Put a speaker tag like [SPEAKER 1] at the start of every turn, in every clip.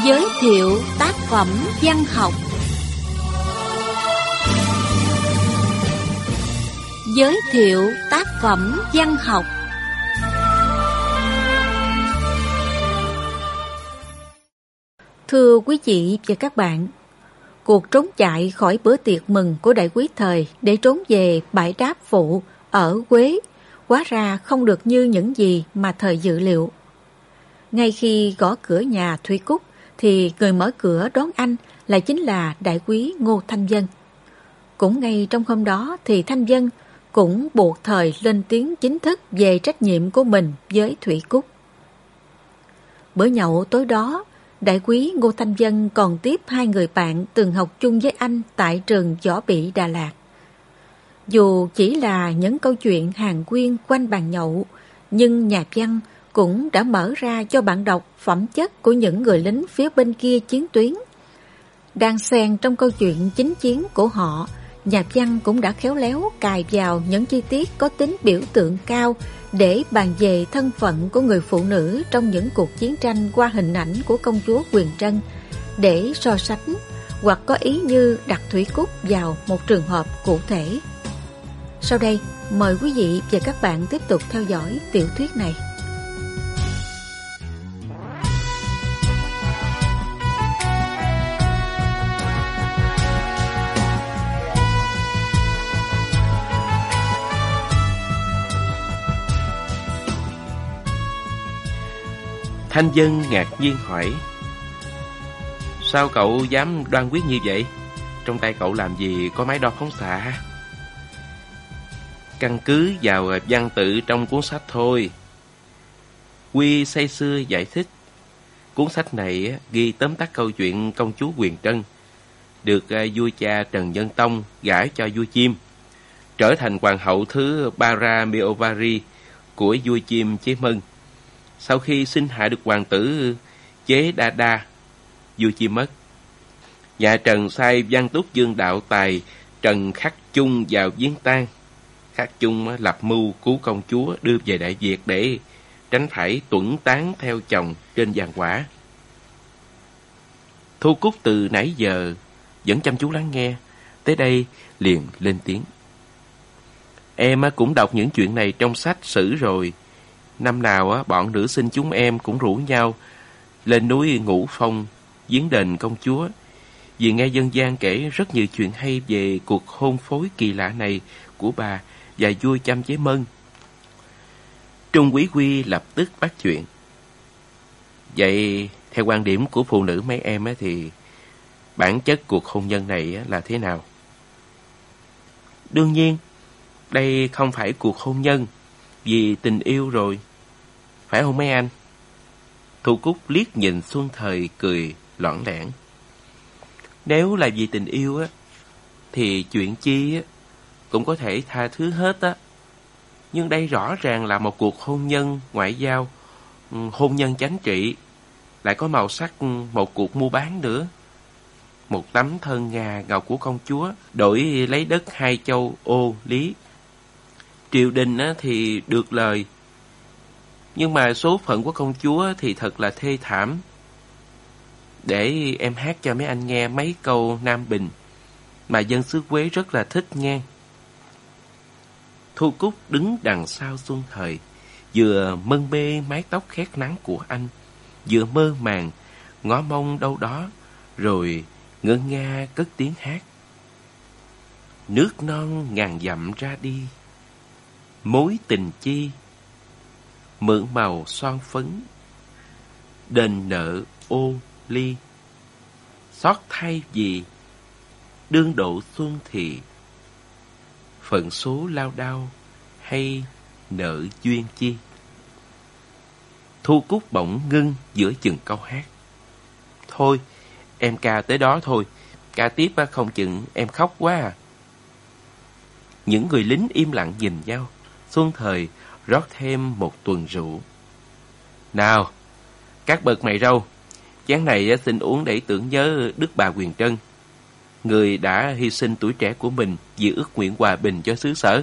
[SPEAKER 1] Giới thiệu tác phẩm văn học. Giới thiệu tác phẩm văn học. Thưa quý vị và các bạn, cuộc trốn chạy khỏi bữa tiệc mừng của Đại Quý Thời để trốn về bãi đáp phụ ở Quế hóa ra không được như những gì mà Thời dự liệu. Ngay khi gõ cửa nhà Thủy Cúc thì người mở cửa đón anh lại chính là Đại Quý Ngô Thanh Vân. Cũng ngay trong hôm đó thì Thanh Vân cũng buộc Thời lên tiếng chính thức về trách nhiệm của mình với Thủy Cúc. Bữa nhậu tối đó, Đại Quý Ngô Thanh Vân còn tiếp hai người bạn từng học chung với anh tại trường Võ Bị Đà Lạt. Dù chỉ là những câu chuyện hàng quyên quanh bàn nhậu, nhưng nhà văn cũng đã mở ra cho bạn đọc phẩm chất của những người lính phía bên kia chiến tuyến. Đang xen trong câu chuyện chính chiến của họ, nhà văn cũng đã khéo léo cài vào những chi tiết có tính biểu tượng cao để bàn về thân phận của người phụ nữ trong những cuộc chiến tranh qua hình ảnh của công chúa Quyền Trân để so sánh hoặc có ý như đặt Thủy Cúc vào một trường hợp cụ thể. Sau đây, mời quý vị và các bạn tiếp tục theo dõi tiểu thuyết này.
[SPEAKER 2] Thanh Vân ngạc nhiên hỏi: sao cậu dám đoan quyết như vậy? Trong tay cậu làm gì có máy đo phóng xạ? Căn cứ vào văn tự trong cuốn sách thôi. Quy say sưa giải thích. Cuốn sách này ghi tóm tắt câu chuyện công chúa Quyền Trân được vua cha Trần Nhân Tông gả cho vua Chiêm, trở thành hoàng hậu thứ Paramiopari của vua Chiêm Chế Mân. Sau khi sinh hạ được hoàng tử Chế Đa Đa, vua Chiêm mất. Nhà Trần sai Văn Túc Dương đạo tài Trần Khắc Chung vào viếng tang. Khắc Chung lập mưu cứu công chúa đưa về Đại Việt để tránh phải tuẫn tán theo chồng trên giàn quả. Thu Cúc từ nãy giờ vẫn chăm chú lắng nghe, tới đây liền lên tiếng: em cũng đọc những chuyện này trong sách sử rồi. Năm nào bọn nữ sinh chúng em cũng rủ nhau lên núi Ngũ Phong viếng đền công chúa, vì nghe dân gian kể rất nhiều chuyện hay về cuộc hôn phối kỳ lạ này của bà và vua Chăm Chế Mân. Trung Quý Quy lập tức bắt chuyện: vậy theo quan điểm của phụ nữ mấy em thì bản chất cuộc hôn nhân này là thế nào? Đương nhiên đây không phải cuộc hôn nhân vì tình yêu rồi, phải không mấy anh? Thu Cúc liếc nhìn Xuân Thời cười loãng lẻn: nếu là vì tình yêu thì chuyện chi cũng có thể tha thứ hết á. Nhưng đây rõ ràng là một cuộc hôn nhân ngoại giao, hôn nhân chánh trị, lại có màu sắc một cuộc mua bán nữa. Một tấm thân ngà ngọc của công chúa đổi lấy đất hai châu Ô Lý. Triều đình thì được lời, nhưng mà số phận của công chúa thì thật là thê thảm. Để em hát cho mấy anh nghe mấy câu Nam Bình mà dân xứ Quế rất là thích nghe. Thu Cúc đứng đằng sau Xuân Thời, vừa mân mê mái tóc khét nắng của anh, vừa mơ màng ngó mông đâu đó, rồi ngân nga cất tiếng hát: nước non ngàn dặm ra đi, mối tình chi, mượn màu son phấn, đền nợ Ô Ly, xót thay gì, đương độ xuân thì, phận số lao đao hay nợ duyên chi. Thu Cúc bỗng ngưng giữa chừng câu hát: thôi em ca tới đó thôi, ca tiếp không chừng em khóc quá à. Những người lính im lặng nhìn nhau. Xuân Thời rót thêm một tuần rượu. Nào, các bậc mày râu, chén này xin uống để tưởng nhớ Đức bà Quyền Trân, người đã hy sinh tuổi trẻ của mình vì ước nguyện hòa bình cho xứ sở.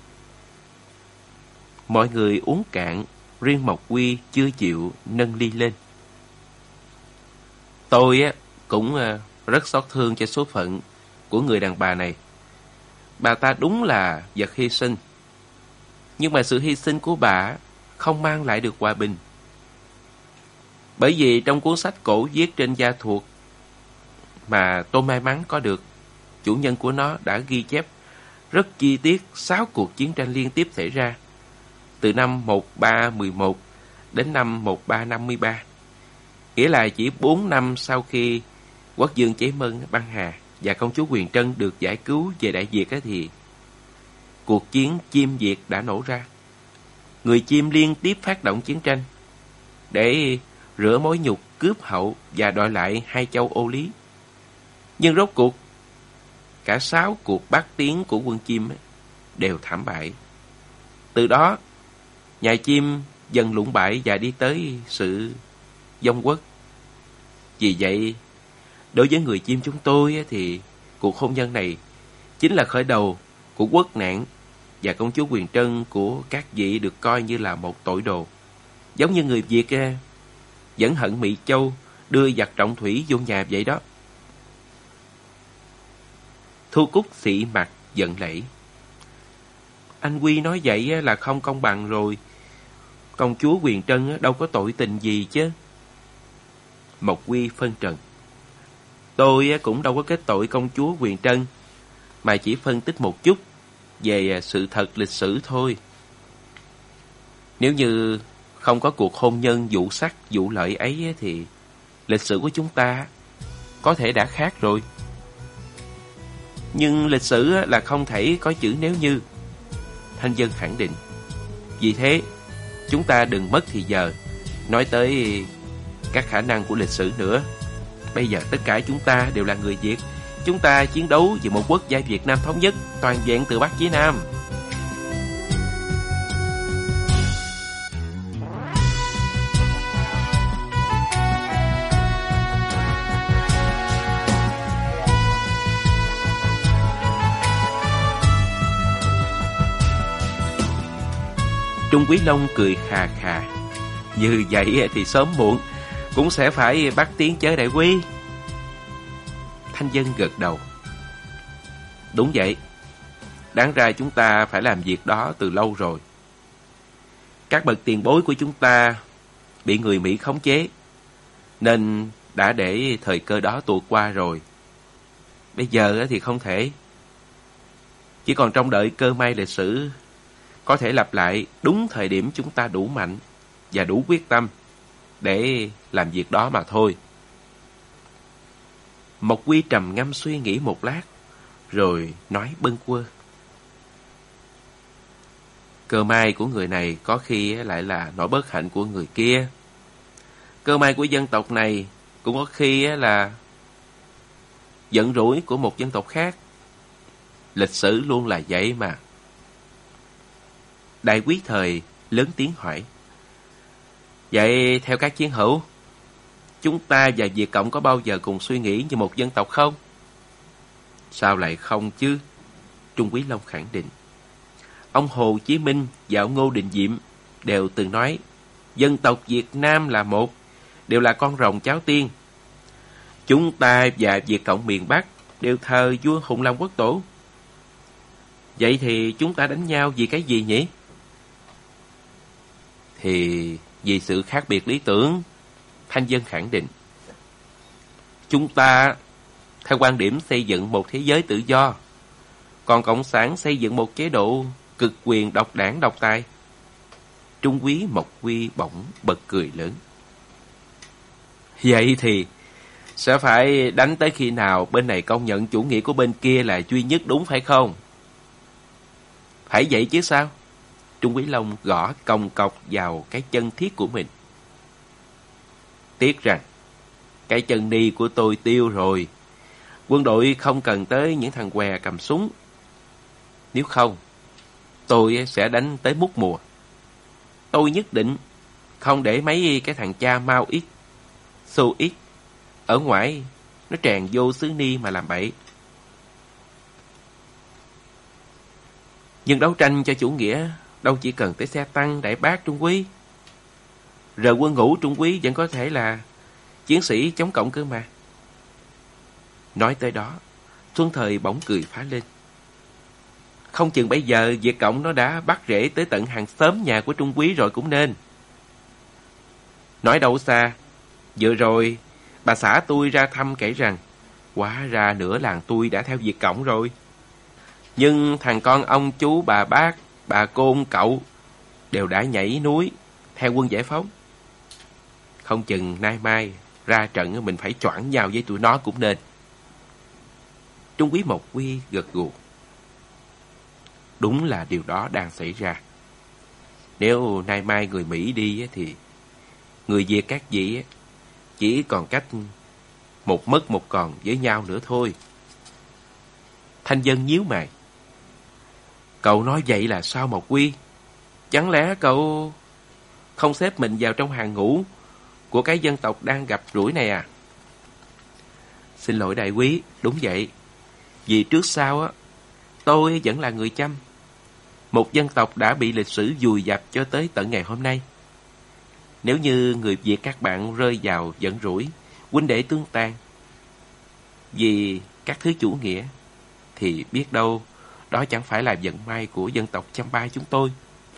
[SPEAKER 2] Mọi người uống cạn, riêng Mộc Quy chưa chịu nâng ly lên. Tôi cũng rất xót thương cho số phận của người đàn bà này. Bà ta đúng là vật hy sinh. Nhưng mà sự hy sinh của bà không mang lại được hòa bình. Bởi vì trong cuốn sách cổ viết trên da thuộc mà tôi may mắn có được, chủ nhân của nó đã ghi chép rất chi tiết 6 cuộc chiến tranh liên tiếp xảy ra từ năm 1311 đến năm 1353. Nghĩa là chỉ 4 năm sau khi quốc vương Chế Mân băng hà và công chúa Huyền Trân được giải cứu về Đại Việt thì cuộc chiến Chiêm Việt đã nổ ra. Người Chiêm liên tiếp phát động chiến tranh để rửa mối nhục cướp hậu và đòi lại 2 châu Ô Lý. Nhưng rốt cuộc, cả 6 cuộc bác tiến của quân Chiêm đều thảm bại. Từ đó, nhà Chiêm dần lụng bại và đi tới sự vong quốc. Vì vậy, đối với người Chiêm chúng tôi thì cuộc hôn nhân này chính là khởi đầu của quốc nạn, và công chúa Huyền Trân của các vị được coi như là một tội đồ. Giống như người Việt vẫn hận Mỹ Châu đưa giặc trọng thủy vô nhà vậy đó. Thu Cúc xị mặt giận lẫy. Anh Quy nói vậy là không công bằng rồi. Công chúa Huyền Trân đâu có tội tình gì chứ. Mộc Quy phân trần. Tôi cũng đâu có kết tội công chúa Huyền Trân, mà chỉ phân tích một chút về sự thật lịch sử thôi. Nếu như không có cuộc hôn nhân vụ sắc vụ lợi ấy thì lịch sử của chúng ta có thể đã khác rồi. Nhưng lịch sử là không thể có chữ nếu như. Thanh Dân khẳng định. Vì thế, chúng ta đừng mất thì giờ nói tới các khả năng của lịch sử nữa. Bây giờ tất cả chúng ta đều là người Việt. Chúng ta chiến đấu vì một quốc gia Việt Nam thống nhất, toàn vẹn từ Bắc chí Nam. Trung Quý Long cười khà khà. Như vậy thì sớm muộn cũng sẽ phải bắt tiếng chớ đại quý. Thanh Dân gật đầu. Đúng vậy. Đáng ra chúng ta phải làm việc đó từ lâu rồi. Các bậc tiền bối của chúng ta bị người Mỹ khống chế, nên đã để thời cơ đó tuột qua rồi. Bây giờ thì không thể. Chỉ còn trông đợi cơ may lịch sử có thể lặp lại đúng thời điểm chúng ta đủ mạnh và đủ quyết tâm để làm việc đó mà thôi. Mộc Quy trầm ngâm suy nghĩ một lát, rồi nói bâng quơ. Cơ may của người này có khi lại là nỗi bất hạnh của người kia. Cơ may của dân tộc này cũng có khi là giận rủi của một dân tộc khác. Lịch sử luôn là vậy mà. Đại Quý Thời lớn tiếng hỏi. Vậy theo các chiến hữu, chúng ta và Việt Cộng có bao giờ cùng suy nghĩ như một dân tộc không? Sao lại không chứ? Trung Quý Long khẳng định. Ông Hồ Chí Minh và ông Ngô Đình Diệm đều từng nói dân tộc Việt Nam là một, đều là con rồng cháu tiên. Chúng ta và Việt Cộng miền Bắc đều thờ vua Hùng Long Quốc Tổ. Vậy thì chúng ta đánh nhau vì cái gì nhỉ? Thì vì sự khác biệt lý tưởng. Thanh Dân khẳng định. Chúng ta theo quan điểm xây dựng một thế giới tự do, còn Cộng sản xây dựng một chế độ cực quyền độc đảng độc tài. Trung Quý Mộc Quy bỗng bật cười lớn. Vậy thì sẽ phải đánh tới khi nào bên này công nhận chủ nghĩa của bên kia là duy nhất, đúng phải không? Phải vậy chứ sao? Trung Quý Long gõ còng cọc vào cái chân thiết của mình. Tiếc rằng cái chân ni của tôi tiêu rồi. Quân đội không cần tới những thằng què cầm súng. Nếu không, tôi sẽ đánh tới mút mùa. Tôi nhất định không để mấy cái thằng cha Mao Ít, Xô Ít ở ngoài nó tràn vô xứ Ni mà làm bậy. Nhưng đấu tranh cho chủ nghĩa đâu chỉ cần tới xe tăng đại bác Trung Quý. Rờ quân ngũ Trung Quý vẫn có thể là chiến sĩ chống cộng cơ mà. Nói tới đó, Xuân Thời bỗng cười phá lên. Không chừng bây giờ Việt Cộng nó đã bắt rễ tới tận hàng xóm nhà của Trung Quý rồi cũng nên. Nói đâu xa, vừa rồi bà xã tôi ra thăm kể rằng hóa ra nửa làng tôi đã theo Việt Cộng rồi. Nhưng thằng con ông chú bà bác, bà côn cậu đều đã nhảy núi theo quân giải phóng. Không chừng nay mai ra trận mình phải choảng nhau với tụi nó cũng nên. Trung Quý Mộc Quy gật gù. Đúng là điều đó đang xảy ra. Nếu nay mai người Mỹ đi thì người Việt các vị chỉ còn cách một mất một còn với nhau nữa thôi. Thanh Dân nhíu mày. Cậu nói vậy là sao Mộc Quy? Chẳng lẽ cậu không xếp mình vào trong hàng ngũ của cái dân tộc đang gặp rủi này à? Xin lỗi đại quý, đúng vậy. Vì trước sau tôi vẫn là người Chăm. Một dân tộc đã bị lịch sử vùi dập cho tới tận ngày hôm nay. Nếu như người Việt các bạn rơi vào giận rủi, huynh đệ tương tàn vì các thứ chủ nghĩa, thì biết đâu đó chẳng phải là vận may của dân tộc Champa chúng tôi.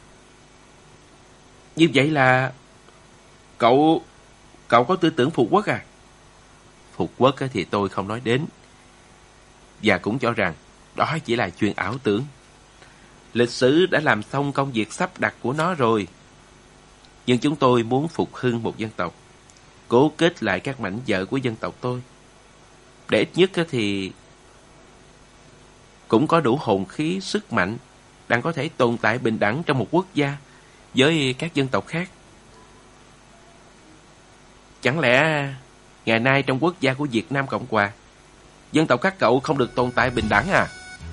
[SPEAKER 2] Như vậy là cậu có tư tưởng phục quốc à? Phục quốc thì tôi không nói đến, và cũng cho rằng đó chỉ là chuyện ảo tưởng. Lịch sử đã làm xong công việc sắp đặt của nó rồi. Nhưng chúng tôi muốn phục hưng một dân tộc, cố kết lại các mảnh vỡ của dân tộc tôi, để ít nhất thì cũng có đủ hồn khí, sức mạnh đang có thể tồn tại bình đẳng trong một quốc gia với các dân tộc khác. Chẳng lẽ ngày nay trong quốc gia của Việt Nam Cộng Hòa, dân tộc các cậu không được tồn tại bình đẳng à?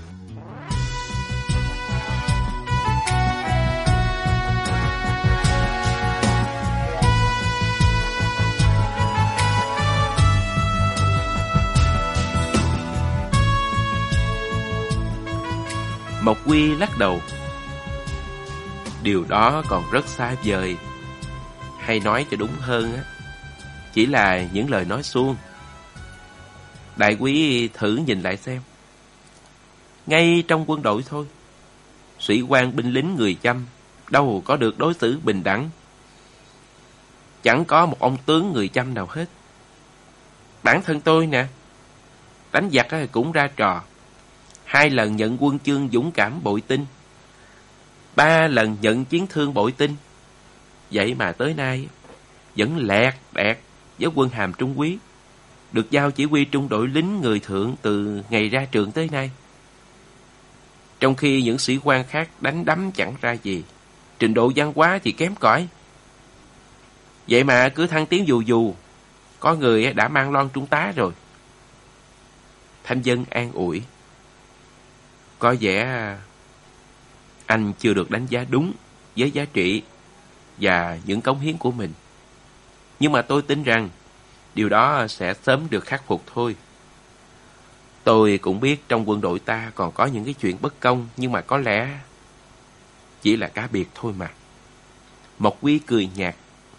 [SPEAKER 2] Mộc Quy lắc đầu. Điều đó còn rất xa vời. Hay nói cho đúng hơn chỉ là những lời nói suông. Đại quý thử nhìn lại xem. Ngay trong quân đội thôi, sĩ quan binh lính người Chăm đâu có được đối xử bình đẳng. Chẳng có một ông tướng người Chăm nào hết. Bản thân tôi nè, đánh giặc cũng ra trò. 2 lần nhận quân chương dũng cảm bội tinh, 3 lần nhận chiến thương bội tinh. Vậy mà tới nay vẫn lẹt đẹt với quân hàm trung quý, được giao chỉ huy trung đội lính người thượng từ ngày ra trường tới nay. Trong khi những sĩ quan khác đánh đấm chẳng ra gì, trình độ văn hóa thì kém cỏi. Vậy mà cứ thăng tiến dù dù, có người đã mang loan trung tá rồi. Thanh Dân an ủi. Có vẻ anh chưa được đánh giá đúng với giá trị và những cống hiến của mình. Nhưng mà tôi tin rằng điều đó sẽ sớm được khắc phục thôi. Tôi cũng biết trong quân đội ta còn có những cái chuyện bất công, nhưng mà có lẽ chỉ là cá biệt thôi mà. Mộc Quy cười nhạt.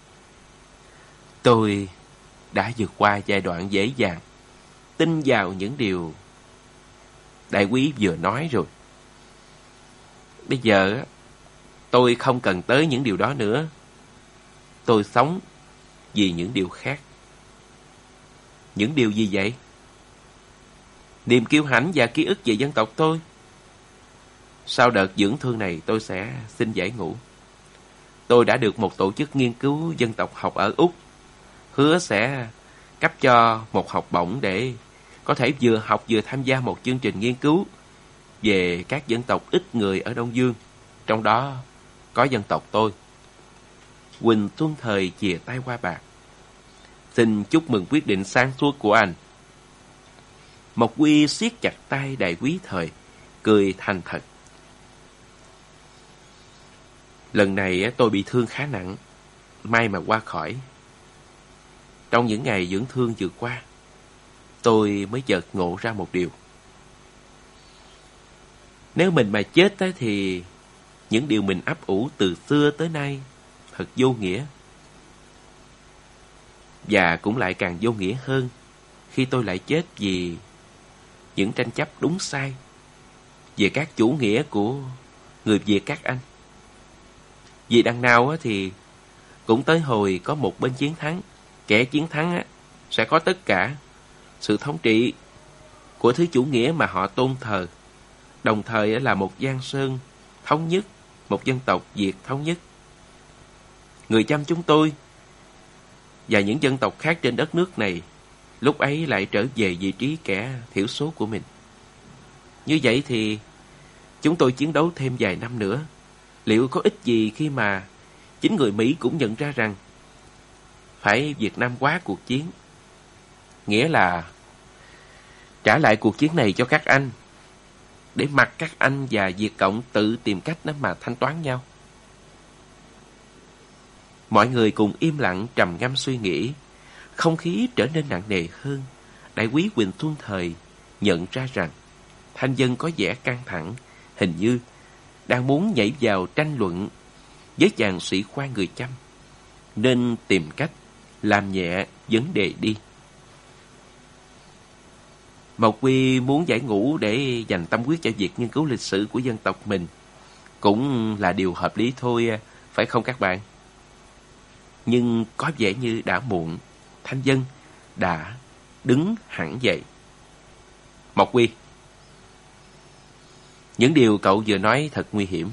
[SPEAKER 2] Tôi đã vượt qua giai đoạn dễ dàng, tin vào những điều đại quý vừa nói rồi. Bây giờ tôi không cần tới những điều đó nữa. Tôi sống vì những điều khác. Những điều gì vậy? Niềm kiêu hãnh và ký ức về dân tộc tôi. Sau đợt dưỡng thương này tôi sẽ xin giải ngũ. Tôi đã được một tổ chức nghiên cứu dân tộc học ở Úc hứa sẽ cấp cho một học bổng để có thể vừa học vừa tham gia một chương trình nghiên cứu về các dân tộc ít người ở Đông Dương, trong đó có dân tộc tôi. Huỳnh Xuân Thời chìa tay qua bà. Xin chúc mừng quyết định sáng suốt của anh. Mộc Quy siết chặt tay đại quý Thời, cười thành thật. Lần này tôi bị thương khá nặng, may mà qua khỏi. Trong những ngày dưỡng thương vừa qua, tôi mới chợt ngộ ra một điều. Nếu mình mà chết thì những điều mình ấp ủ từ xưa tới nay thật vô nghĩa. Và cũng lại càng vô nghĩa hơn khi tôi lại chết vì những tranh chấp đúng sai về các chủ nghĩa của người Việt các anh. Vì đằng nào thì cũng tới hồi có một bên chiến thắng. Kẻ chiến thắng sẽ có tất cả sự thống trị của thứ chủ nghĩa mà họ tôn thờ, đồng thời là một Giang Sơn thống nhất, một dân tộc Việt thống nhất. Người Chăm chúng tôi và những dân tộc khác trên đất nước này lúc ấy lại trở về vị trí kẻ thiểu số của mình. Như vậy thì chúng tôi chiến đấu thêm vài năm nữa, liệu có ích gì khi mà chính người Mỹ cũng nhận ra rằng phải Việt Nam hóa cuộc chiến, nghĩa là trả lại cuộc chiến này cho các anh, để mặc các anh và Việt Cộng tự tìm cách mà thanh toán nhau. Mọi người cùng im lặng trầm ngâm suy nghĩ. Không khí trở nên nặng nề hơn. Đại úy Huỳnh Xuân Thời nhận ra rằng Thanh Dân có vẻ căng thẳng, hình như đang muốn nhảy vào tranh luận với chàng sĩ quan người Chăm, nên tìm cách làm nhẹ vấn đề đi. Mộc Quy muốn giải ngũ để dành tâm huyết cho việc nghiên cứu lịch sử của dân tộc mình cũng là điều hợp lý thôi, phải không các bạn? Nhưng có vẻ như đã muộn. Thanh Dân đã đứng hẳn dậy. Mộc Quy, những điều cậu vừa nói thật nguy hiểm.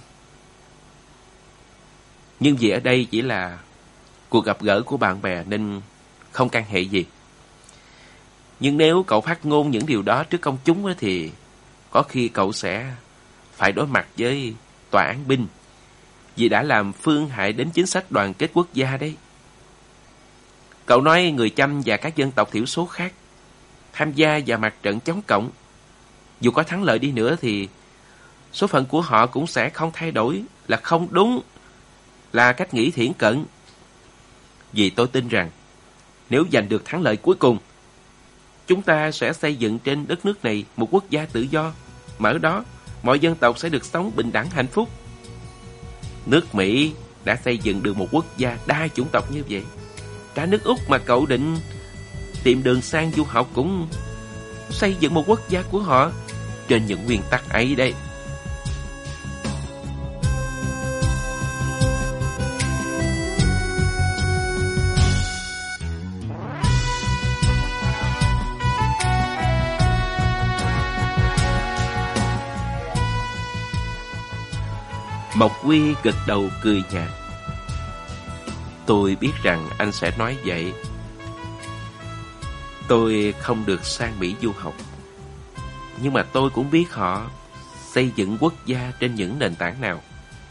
[SPEAKER 2] Nhưng vì ở đây chỉ là cuộc gặp gỡ của bạn bè nên không can hệ gì. Nhưng nếu cậu phát ngôn những điều đó trước công chúng thì có khi cậu sẽ phải đối mặt với tòa án binh, vì đã làm phương hại đến chính sách đoàn kết quốc gia đấy. Cậu nói người Chăm và các dân tộc thiểu số khác tham gia vào mặt trận chống cộng, dù có thắng lợi đi nữa thì số phận của họ cũng sẽ không thay đổi, là không đúng, là cách nghĩ thiển cận. Vì tôi tin rằng nếu giành được thắng lợi cuối cùng, chúng ta sẽ xây dựng trên đất nước này một quốc gia tự do, mà ở đó mọi dân tộc sẽ được sống bình đẳng hạnh phúc. Nước Mỹ đã xây dựng được một quốc gia đa chủng tộc như vậy. Cả nước Úc mà cậu định tìm đường sang du học cũng xây dựng một quốc gia của họ trên những nguyên tắc ấy đây. Mộc Quy gật đầu cười nhạt. Tôi biết rằng anh sẽ nói vậy. Tôi không được sang Mỹ du học, nhưng mà tôi cũng biết họ xây dựng quốc gia trên những nền tảng nào.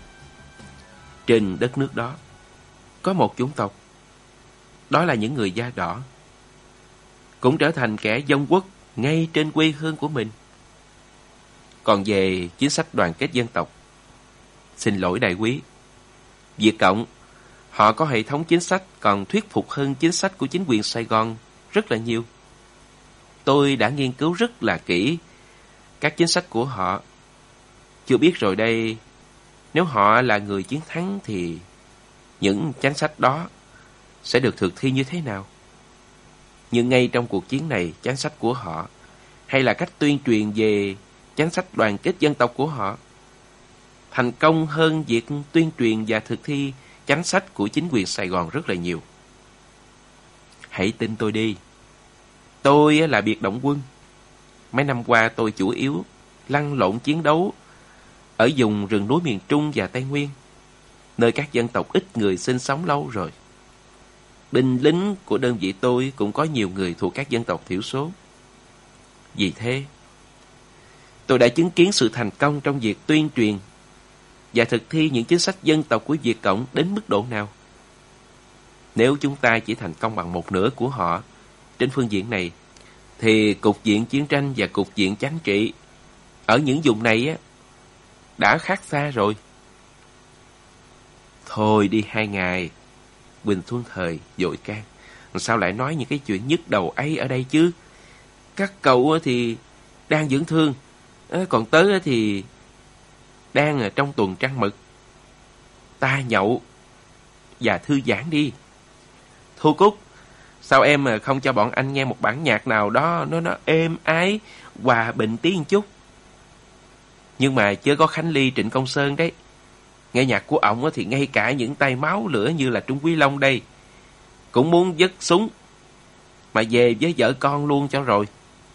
[SPEAKER 2] Trên đất nước đó có một chủng tộc, đó là những người da đỏ, cũng trở thành kẻ vong quốc ngay trên quê hương của mình. Còn về chính sách đoàn kết dân tộc, xin lỗi đại quý, Việt Cộng họ có hệ thống chính sách còn thuyết phục hơn chính sách của chính quyền Sài Gòn rất là nhiều. Tôi đã nghiên cứu rất là kỹ các chính sách của họ. Chưa biết rồi đây, nếu họ là người chiến thắng thì những chính sách đó sẽ được thực thi như thế nào? Nhưng ngay trong cuộc chiến này, chính sách của họ hay là cách tuyên truyền về chính sách đoàn kết dân tộc của họ thành công hơn việc tuyên truyền và thực thi chính sách của chính quyền Sài Gòn rất là nhiều. Hãy tin tôi đi. Tôi là biệt động quân. Mấy năm qua tôi chủ yếu lăn lộn chiến đấu ở vùng rừng núi miền Trung và Tây Nguyên, nơi các dân tộc ít người sinh sống lâu rồi. Binh lính của đơn vị tôi cũng có nhiều người thuộc các dân tộc thiểu số. Vì thế, tôi đã chứng kiến sự thành công trong việc tuyên truyền và thực thi những chính sách dân tộc của Việt Cộng đến mức độ nào. Nếu chúng ta chỉ thành công bằng một nửa của họ trên phương diện này, thì cục diện chiến tranh và cục diện chính trị ở những vùng này đã khác xa rồi. Thôi đi hai ngày, Huỳnh Xuân Thời vội can. Sao lại nói những cái chuyện nhức đầu ấy ở đây chứ? Các cậu thì đang dưỡng thương, còn tớ thì đang ở trong tuần trăng mật. Ta nhậu và thư giãn đi. Thu Cúc, Sao em không cho bọn anh nghe một bản nhạc nào đó nó êm ái, hòa bình tí một chút? Nhưng mà chớ có Khánh Ly, Trịnh Công Sơn đấy. Nghe nhạc của ổng thì ngay cả những tay máu lửa như là Trung Quý Long đây cũng muốn vứt súng mà về với vợ con luôn cho rồi.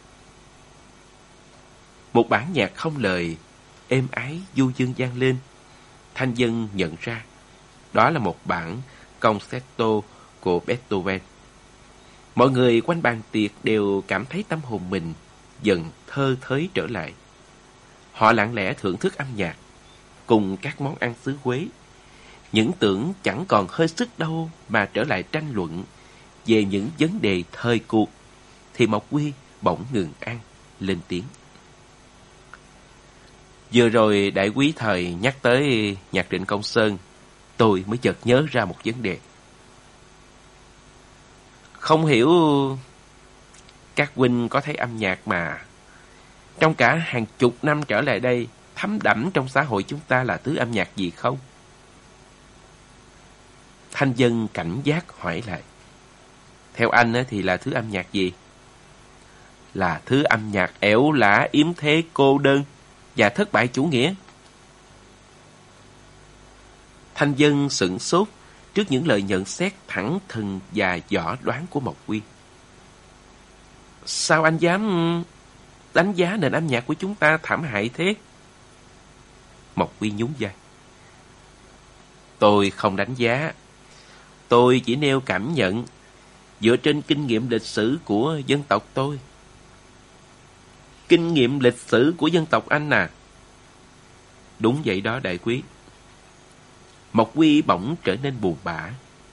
[SPEAKER 2] Một bản nhạc không lời, êm ái du dương vang lên. Thanh Vân nhận ra đó là một bản concerto của Beethoven. Mọi người quanh bàn tiệc đều cảm thấy tâm hồn mình dần thơ thới trở lại. Họ lặng lẽ thưởng thức âm nhạc cùng các món ăn xứ Quế. Những tưởng chẳng còn hơi sức đâu mà trở lại tranh luận về những vấn đề thời cuộc, thì Mộc Quy bỗng ngừng ăn, lên tiếng. Vừa rồi đại quý thời nhắc tới nhạc Trịnh Công Sơn, tôi mới chợt nhớ ra một vấn đề. Không hiểu các huynh có thấy âm nhạc mà trong cả hàng chục năm trở lại đây thấm đẫm trong xã hội chúng ta là thứ âm nhạc gì không? Thanh Vân cảnh giác hỏi lại. Theo anh thì là thứ âm nhạc gì? Là thứ âm nhạc ẻo lả, yếm thế, cô đơn và thất bại chủ nghĩa. Thanh Vân sửng sốt trước những lời nhận xét thẳng thừng và võ đoán của Mộc Quy. Sao anh dám đánh giá nền âm nhạc của chúng ta thảm hại thế? Mộc Quy nhún vai. Tôi không đánh giá. Tôi chỉ nêu cảm nhận dựa trên kinh nghiệm lịch sử của dân tộc tôi. Kinh nghiệm lịch sử của dân tộc anh à? Đúng vậy đó đại quý. Mộc Quy bỗng trở nên buồn bã.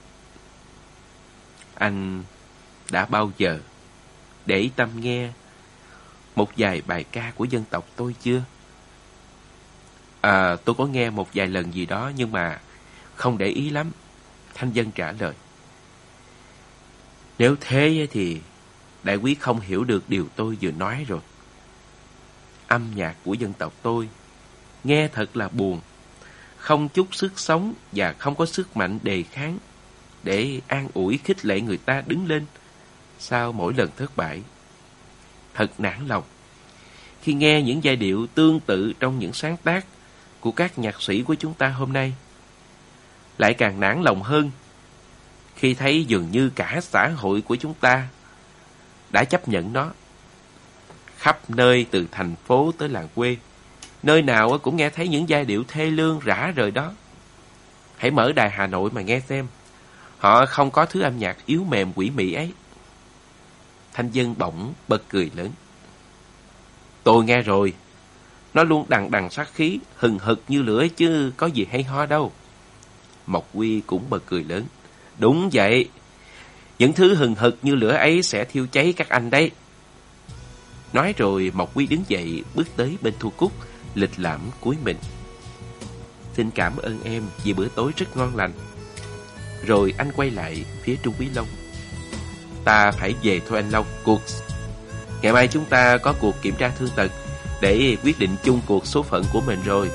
[SPEAKER 2] Anh đã bao giờ để ý tâm nghe một vài bài ca của dân tộc tôi chưa? Tôi có nghe một vài lần gì đó nhưng mà không để ý lắm. Thanh Vân trả lời. Nếu thế thì đại quý không hiểu được điều tôi vừa nói rồi. Âm nhạc của dân tộc tôi nghe thật là buồn, không chút sức sống và không có sức mạnh đề kháng để an ủi khích lệ người ta đứng lên sau mỗi lần thất bại. Thật nản lòng khi nghe những giai điệu tương tự trong những sáng tác của các nhạc sĩ của chúng ta hôm nay. Lại càng nản lòng hơn khi thấy dường như cả xã hội của chúng ta đã chấp nhận nó. Khắp nơi từ thành phố tới làng quê, nơi nào cũng nghe thấy những giai điệu thê lương rã rời đó. Hãy mở đài Hà Nội mà nghe xem, họ không có thứ âm nhạc yếu mềm quỷ mị ấy. Thanh Vân bỗng bật cười lớn. Tôi nghe rồi, nó luôn đằng đằng sát khí, hừng hực như lửa chứ có gì hay ho đâu. Mộc Quy cũng bật cười lớn. Đúng vậy, những thứ hừng hực như lửa ấy sẽ thiêu cháy các anh đấy. Nói rồi Mộc Quy đứng dậy bước tới bên Thu Cúc, lịch lãm cúi mình. Xin cảm ơn em vì bữa tối rất ngon lành. Rồi anh quay lại phía Trung Quý Long. Ta phải về thôi anh Long. Ngày mai chúng ta có cuộc kiểm tra thương tật để quyết định chung cuộc số phận của mình rồi.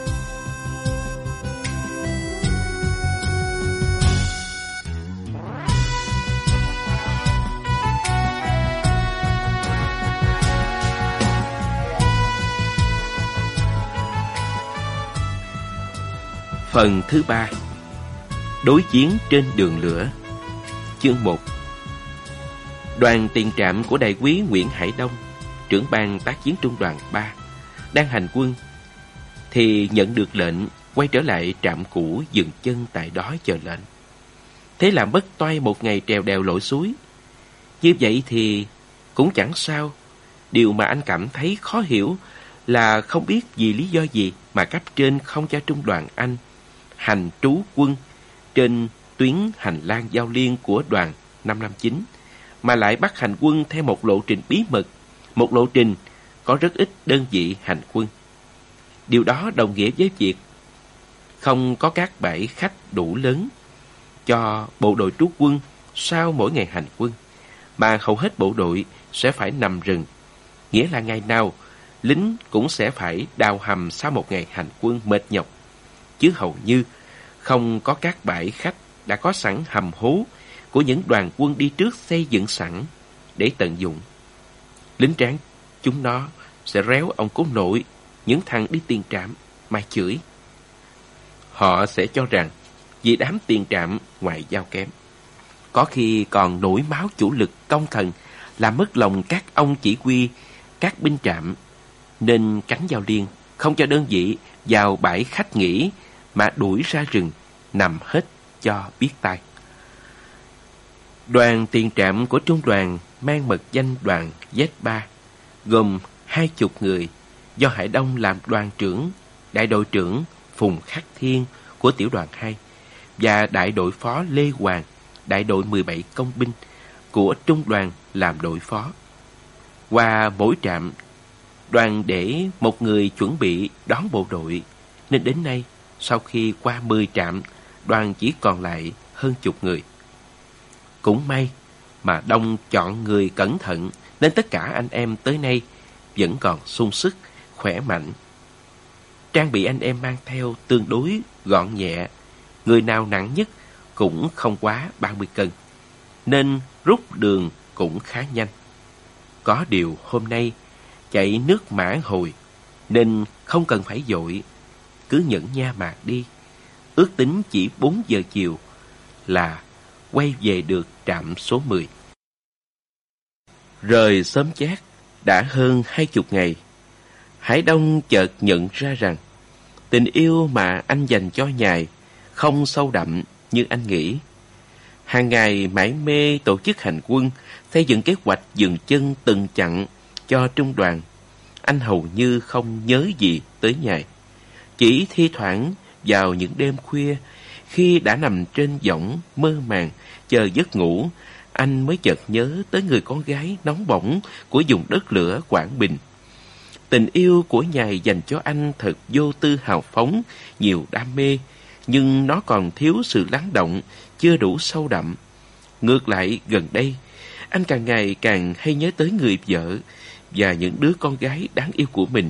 [SPEAKER 2] Phần thứ 3. Đối chiến trên đường lửa. Chương 1. Đoàn tiền trạm của đại quý Nguyễn Hải Đông, trưởng ban tác chiến trung đoàn 3, đang hành quân thì nhận được lệnh quay trở lại trạm cũ dừng chân tại đó chờ lệnh. Thế làm bất toay một ngày trèo đèo lội suối. Như vậy thì cũng chẳng sao. Điều mà anh cảm thấy khó hiểu là không biết vì lý do gì mà cấp trên không cho trung đoàn anh hành trú quân trên tuyến hành lang giao liên của đoàn 559, mà lại bắt hành quân theo một lộ trình bí mật, một lộ trình có rất ít đơn vị hành quân. Điều đó đồng nghĩa với việc không có các bãi khách đủ lớn cho bộ đội trú quân sau mỗi ngày hành quân, mà hầu hết bộ đội sẽ phải nằm rừng, nghĩa là ngày nào lính cũng sẽ phải đào hầm sau một ngày hành quân mệt nhọc, chứ hầu như không có các bãi khách đã có sẵn hầm hố của những đoàn quân đi trước xây dựng sẵn để tận dụng. Lính tráng chúng nó sẽ réo ông cố nội, những thằng đi tiền trạm mà chửi. Họ sẽ cho rằng vì đám tiền trạm ngoại giao kém, có khi còn nổi máu chủ lực công thần, làm mất lòng các ông chỉ huy các binh trạm, nên cánh giao liên không cho đơn vị vào bãi khách nghỉ mà đuổi ra rừng nằm hết cho biết tay. Đoàn tiền trạm của trung đoàn mang mật danh đoàn Z3, gồm 20 người, do Hải Đông làm đoàn trưởng, đại đội trưởng Phùng Khắc Thiên của tiểu đoàn 2 và đại đội phó Lê Hoàng, đại đội 17 công binh của trung đoàn làm đội phó. Qua mỗi trạm, đoàn để một người chuẩn bị đón bộ đội, nên đến nay, sau khi qua 10 trạm, đoàn chỉ còn lại hơn chục người. Cũng may mà Đông chọn người cẩn thận, nên tất cả anh em tới nay vẫn còn sung sức, khỏe mạnh. Trang bị anh em mang theo tương đối gọn nhẹ, người nào nặng nhất cũng không quá 30 cân, nên rút đường cũng khá nhanh. Có điều hôm nay chạy nước Mã Hồi, nên không cần phải vội, cứ nhẫn nha mà đi. Ước tính chỉ 4 giờ chiều là quay về được trạm số 10. Rời sớm chát đã hơn 20 ngày, Hải Đông chợt nhận ra rằng tình yêu mà anh dành cho Nhài không sâu đậm như anh nghĩ. Hàng ngày mải mê tổ chức hành quân, xây dựng kế hoạch dừng chân từng chặng cho trung đoàn, anh hầu như không nhớ gì tới Nhài. Chỉ thi thoảng vào những đêm khuya, khi đã nằm trên võng mơ màng chờ giấc ngủ, anh mới chợt nhớ tới người con gái nóng bỏng của vùng đất lửa Quảng Bình. Tình yêu của Nhài dành cho anh thật vô tư hào phóng, nhiều đam mê, nhưng nó còn thiếu sự lắng động, chưa đủ sâu đậm. Ngược lại, gần đây, anh càng ngày càng hay nhớ tới người vợ và những đứa con gái đáng yêu của mình.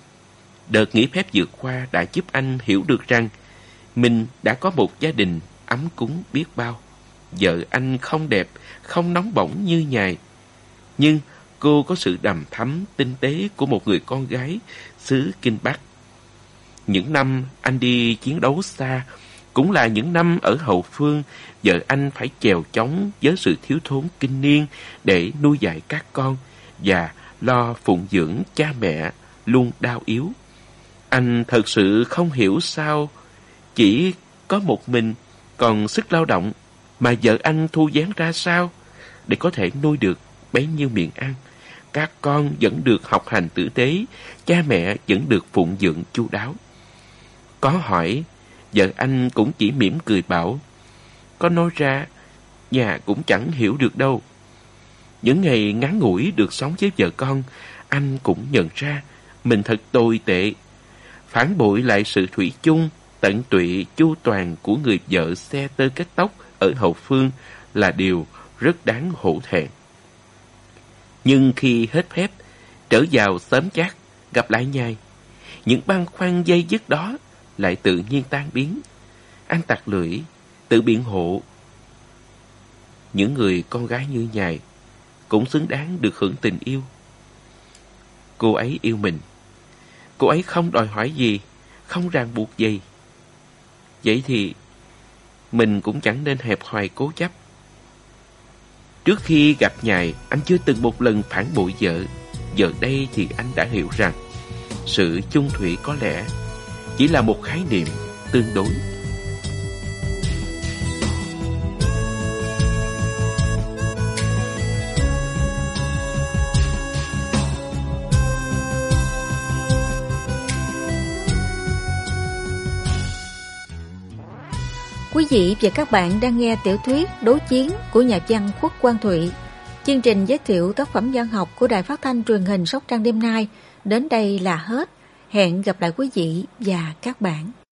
[SPEAKER 2] Đợt nghỉ phép vừa qua đã giúp anh hiểu được rằng mình đã có một gia đình ấm cúng biết bao. Vợ anh không đẹp, không nóng bỏng như Nhài, nhưng cô có sự đằm thắm, tinh tế của một người con gái xứ Kinh Bắc. Những năm anh đi chiến đấu xa cũng là những năm ở hậu phương, vợ anh phải chèo chống với sự thiếu thốn kinh niên để nuôi dạy các con và lo phụng dưỡng cha mẹ luôn đau yếu. Anh thật sự không hiểu sao chỉ có một mình còn sức lao động mà vợ anh thu vén ra sao để có thể nuôi được bấy nhiêu miệng ăn. Các con vẫn được học hành tử tế, cha mẹ vẫn được phụng dưỡng chu đáo. Có hỏi, vợ anh cũng chỉ mỉm cười bảo, có nói ra, nhà cũng chẳng hiểu được đâu. Những ngày ngắn ngủi được sống với vợ con, anh cũng nhận ra mình thật tồi tệ. Phản bội lại sự thủy chung, tận tụy, chu toàn của người vợ xe tơ kết tóc ở hậu phương là điều rất đáng hổ thẹn. Nhưng khi hết phép, trở vào xóm chát, gặp lại Nhài, những băn khoăn dây dứt đó lại tự nhiên tan biến. Anh tặc lưỡi, tự biện hộ. Những người con gái như Nhài cũng xứng đáng được hưởng tình yêu. Cô ấy yêu mình. Cô ấy không đòi hỏi gì, không ràng buộc gì. Vậy thì mình cũng chẳng nên hẹp hòi cố chấp. Trước khi gặp Nhài, anh chưa từng một lần phản bội vợ. Giờ đây thì anh đã hiểu rằng sự chung thủy có lẽ chỉ là một khái niệm tương đối.
[SPEAKER 1] Quý vị và các bạn đang nghe tiểu thuyết Đối Chiến của nhà văn Khuất Quang Thụy. Chương trình giới thiệu tác phẩm văn học của Đài Phát thanh Truyền hình Sóc Trăng đêm nay đến đây là hết. Hẹn gặp lại quý vị và các bạn.